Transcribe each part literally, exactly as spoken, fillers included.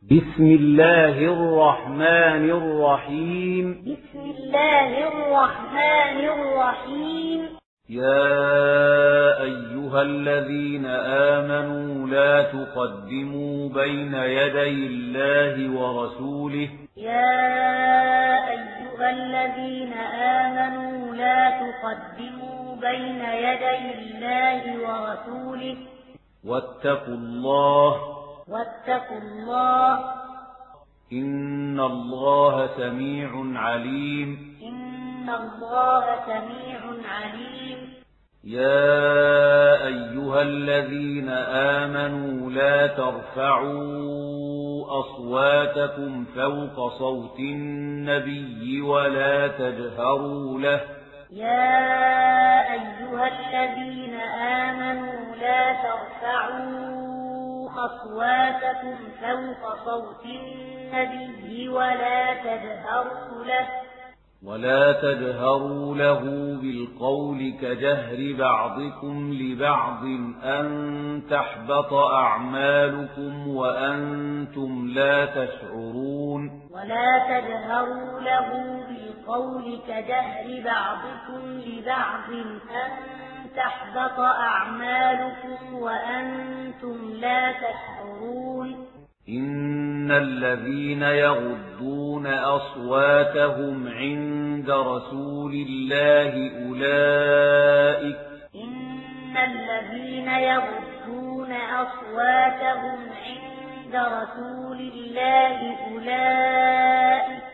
بسم الله الرحمن الرحيم بسم الله الرحمن الرحيم يا أيها الذين آمنوا لا تقدموا بين يدي الله ورسوله يا أيها الذين آمنوا لا تقدموا بين يدي الله ورسوله واتقوا الله واتقوا الله إن الله سميع عليم إن الله سميع عليم يا أيها الذين آمنوا لا ترفعوا أصواتكم فوق صوت النبي ولا تجهروا له يا أيها الذين آمنوا لا ترفعوا أصواتكم فوق صوت النبي ولا تجهروا له ولا تجهروا له بالقول كجهر بعضكم لبعض أن تحبط أعمالكم وأنتم لا تشعرون ولا تجهروا له بالقول كجهر بعضكم لبعض أن تحبط أعمالكم وأنتم لا تشعرون إن الذين يغضون أصواتهم عند رسول الله أولئك إن الذين يغضون أصواتهم عند رسول الله أولئك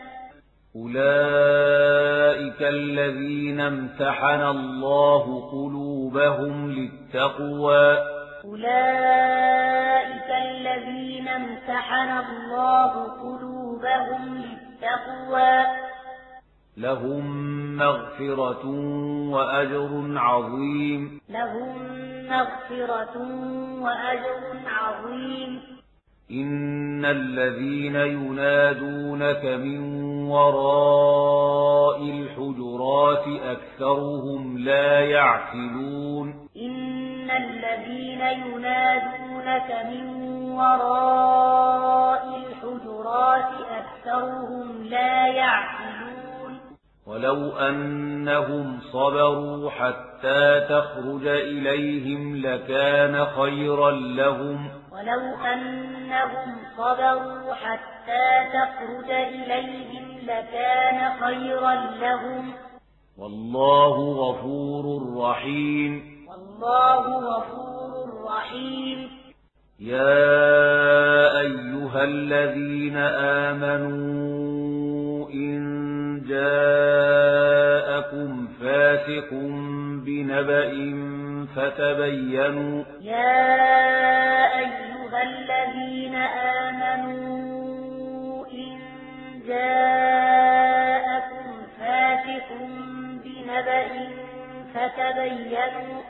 أولئك الذين امتحن الله قلوبهم للتقوى أولئك الذين امتحن الله قلوبهم للتقوى لهم مغفرة وأجر عظيم لهم مغفرة وأجر عظيم إن الذين ينادونك من وراء الحجرات أكثرهم لا يعقلون إن الذين ينادونك من وراء الحجرات أكثرهم لا يعقلون ولو أنهم صبروا حتى تخرج إليهم لكان خيرا لهم ولو أنهم صبروا حتى تخرج إليهم لكان خيرا لهم والله غفور رحيم والله غفور رحيم يا أيها الذين آمنوا إن جاءكم فاسق بنبأ فتبينوا يا أيها الذين آمنوا إن جاءكم فاسق بنبأ فتبينوا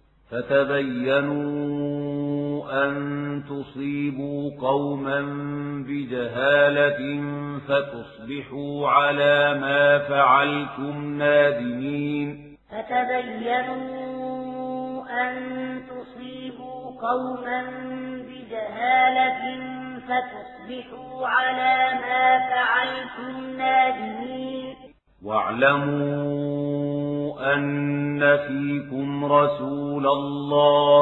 فتبينوا أن تصيبوا قوما بجهالة فتصبحوا على ما فعلتم نادمين فتبينوا أن تصيبوا قوما بجهالة فتصبحوا على ما فعلتم نادمين واعلموا أن فيكم رسول الله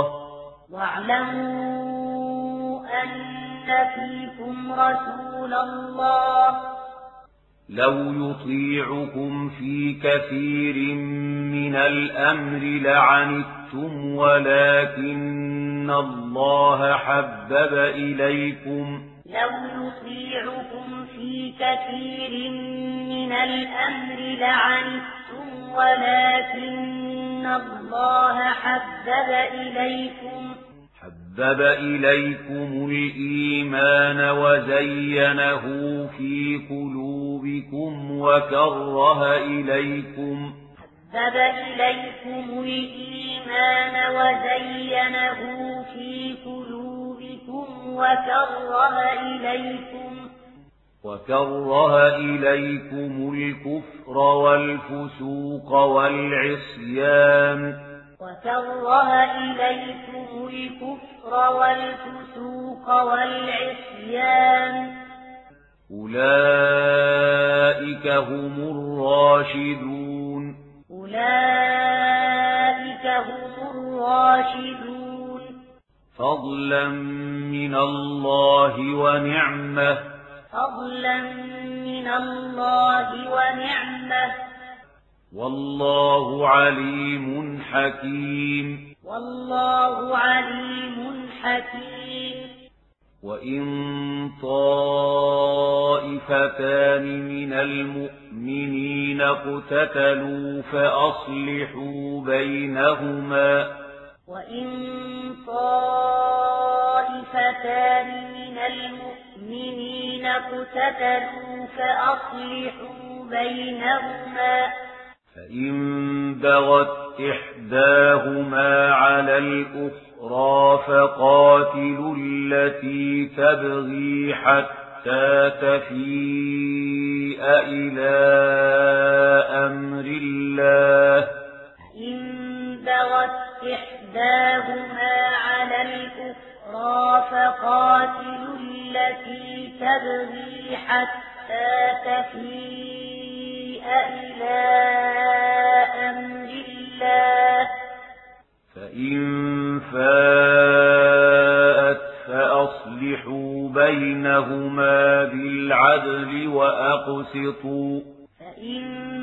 واعلموا أن فيكم رسول الله لو يطيعكم في كثير من الأمر لعنتم ولكن الله حبب إليكم لو يطيعكم في كثير من الأمر لعنتم ولكن الله حبب إليكم حبب إليكم الإيمان وزينه في قلوبكم وكره إليكم حبب إليكم الإيمان وزينه في قلوبكم وكره إليكم وكره إليكم الكفر والفسوق والعصيان وكره إليكم الكفر والفسوق والعصيان أولئك هم الراشدون أولئك هم الراشدون فضلا من الله ونعمة فضلا من الله ونعمة والله عليم حكيم والله عليم حكيم وإن طائفتان من المؤمنين اقتتلوا فأصلحوا بينهما وإن طائفتان من المؤمنين اقتتلوا فأصلحوا بينهما فإن بغت إحداهما على الأخرى فقاتلوا التي تبغي حتى تفيء إلى أمر الله فإن بغت إحداهما على الأخرى فقاتلوا التي تبغي حتى تفيء إلى أمر الله فإن فاءت فأصلحوا بينهما بالعدل وأقسطوا فإن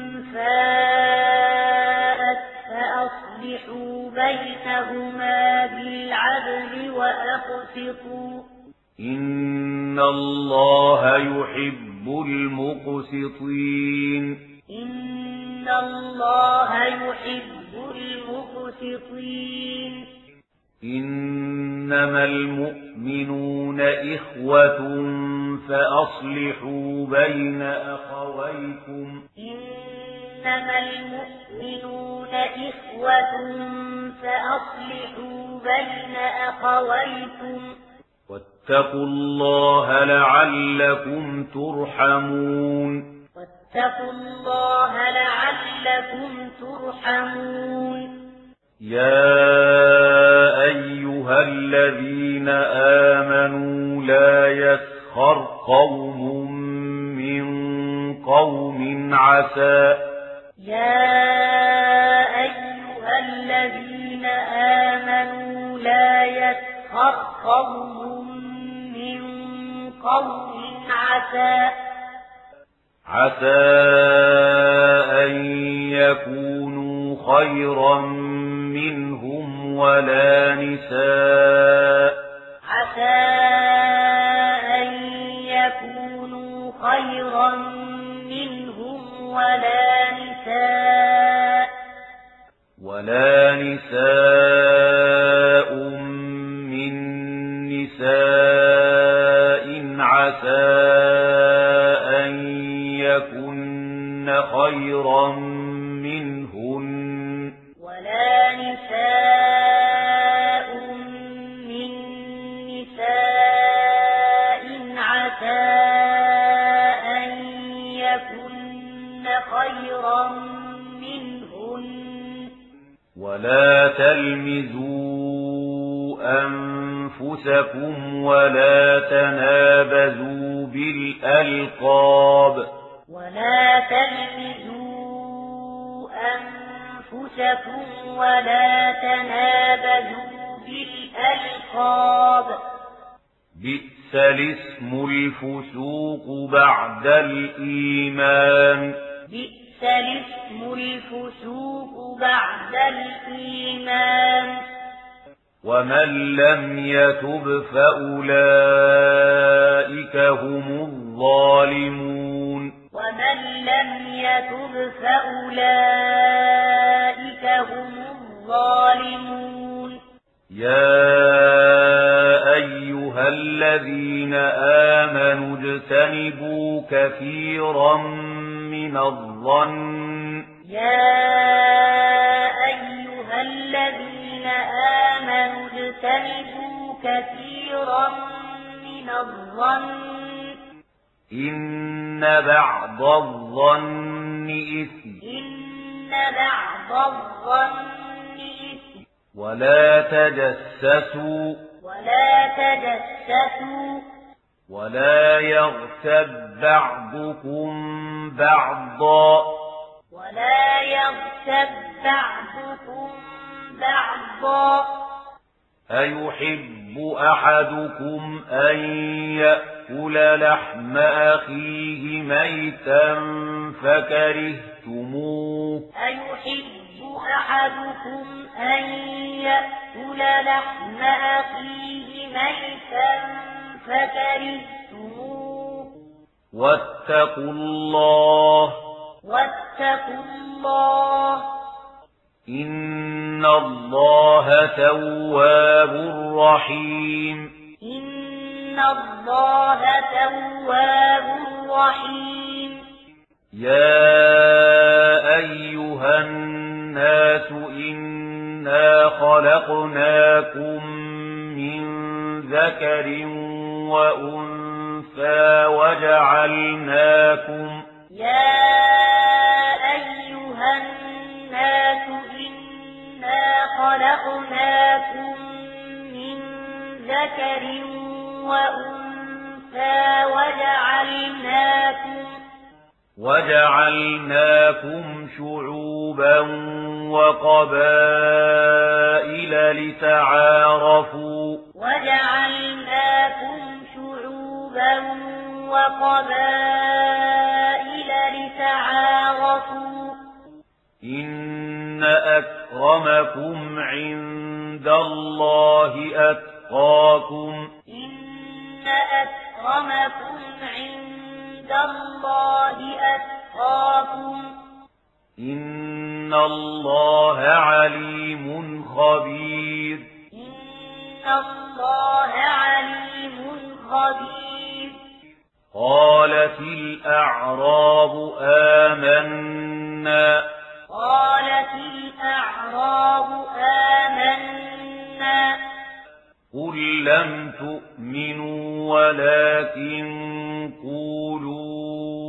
فاءت فأصلحوا بينهما بالعدل وأقسطوا إن الله يحب المقسطين إن الله يحب المقسطين إنما المؤمنون إخوة فأصلحوا بين أخويكم إنما المؤمنون إخوة فأصلحوا بين أخويكم واتقوا الله لعلكم ترحمون واتقوا الله لعلكم ترحمون يا أيها الذين آمنوا لا يسخر قوم من قوم عسى يا أيها الذين آمنوا لا يسخر قوم من قوم عسى عسى أن يكونوا خيرا منهم ولا نساء عسى أن يكونوا خيرا منهم ولا نساء ولا نساء من نساء عسى أن يكن خيرا منهن ولا نساء من نساء عسى أن يكن خيرا منهن ولا تلمزوا أنفسكم ولا تنابزوا بالألقاب ولا تلمزوا أنفسكم ولا تنابزوا بالألقاب بئس الاسم الفسوق بعد الإيمان بئس الاسم الفسوق بعد الإيمان ومن لم يتب فأولئك هم الظالمون ومن لم يتب فأولئك هم الظالمون يا أيها الذين آمنوا اجتنبوا كثيرا من الظن يا أيها الذين آمنوا اجتنبوا كثيرا من الظن إن بعض الظن إثم إن بعض الظن إثم ولا تجسسوا ولا تجسسوا ولا يغتب بعضكم بعضا ولا يغتب بعضكم بعضا أيحب أحدكم أن يأكل لحم أخيه ميتا فكرهتموه أيحب أحدكم أن يأكل لحم أخيه ميتا فكرهتموه واتقوا الله واتقوا الله إن الله تواب رحيم إن الله تواب رحيم يا أيها الناس إنا خلقناكم من ذكر وأنثى وجعلناكم يا أيها الناس إنا خلقناكم من ذكر وأنثى وجعلناكم وجعلناكم شعوبا وقبائل لتعارفوا وجعلناكم شعوبا وقبائل لتعارفوا إن أكرمكم عند الله أتقاكم إن أكرمكم عند الله أتقاكم إن الله عليم خبير إن الله عليم خبير قالت الأعراب آمنا قالت الأعراب آمنا قل لم تؤمنوا ولكن قولوا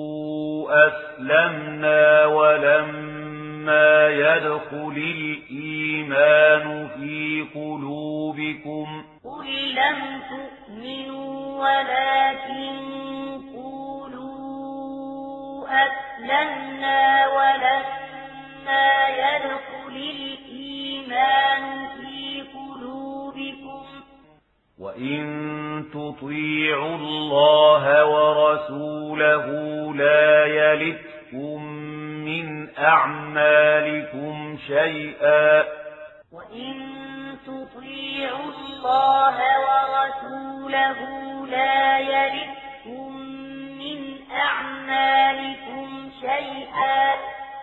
أسلمنا ولما يدخل الإيمان في قلوبكم قل لم تؤمنوا ولكن قولوا أسلمنا ولما يدخل الإيمان في قلوبكم وإن تطيعوا الله ورسوله لا يلتكم من أعمالكم شيئا وإن تطيعوا الله ورسوله لا يلتكم من أعمالكم شيئا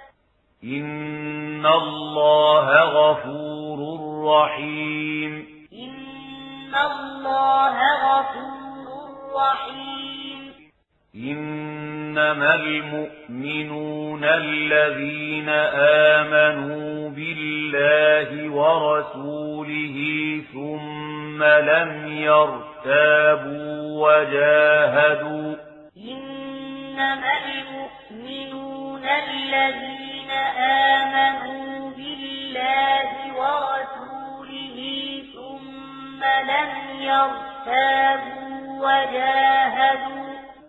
إن الله غفور رحيم إن الله غفور رحيم إنما المؤمنون الذين آمنوا بالله ورسوله ثم لم يرتابوا وجاهدوا إنما المؤمنون الذين آمنوا بالله ورسوله ثم لم يرتابوا وجاهدوا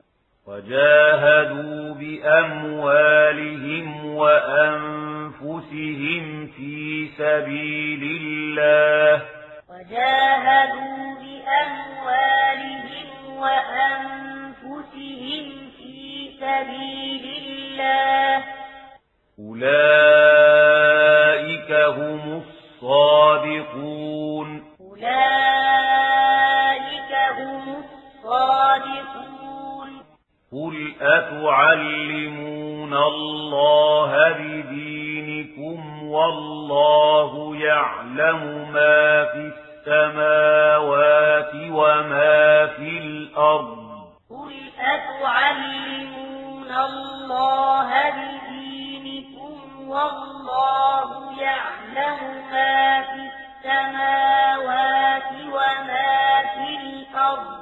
وجاهدوا بأموالهم وأنفسهم في سبيل الله وجاهدوا بأموالهم وأنفسهم في سبيل الله أولئك هم الصادقون أولئك هم الصادقون قل أتعلمون الله بدينكم والله يعلم ما في السماوات وما في الأرض قل أتعلمون الله بدينكم والله يعلم ما في السماوات وما في الأرض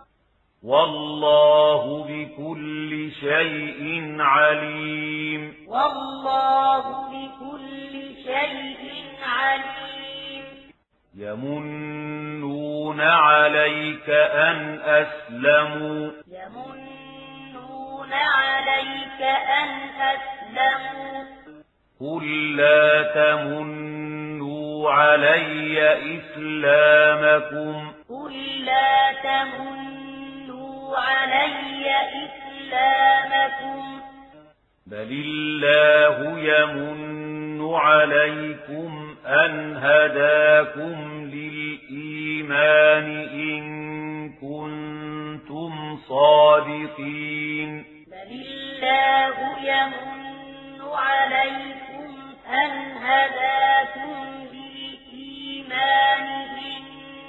والله بكل شيء عليم والله بكل شيء عليم يمنون عليك أن أسلموا يمنون عليك أن أسلموا قل لا تمنوا علي إسلامكم قل لا تمنوا علي إسلامكم بل الله يمن عليكم أن هداكم للإيمان إن كنتم صادقين بل الله يمن عليكم أن هداكم للإيمان إن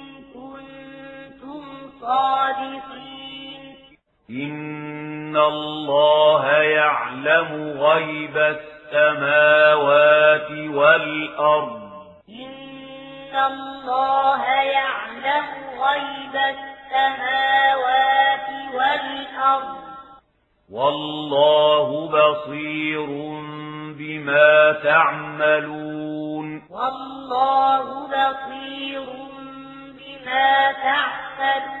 كنتم صادقين إن الله يعلم غيب السماوات والأرض إن الله يعلم غيب السماوات والأرض والله بصير بما تعملون والله بصير بما تعملون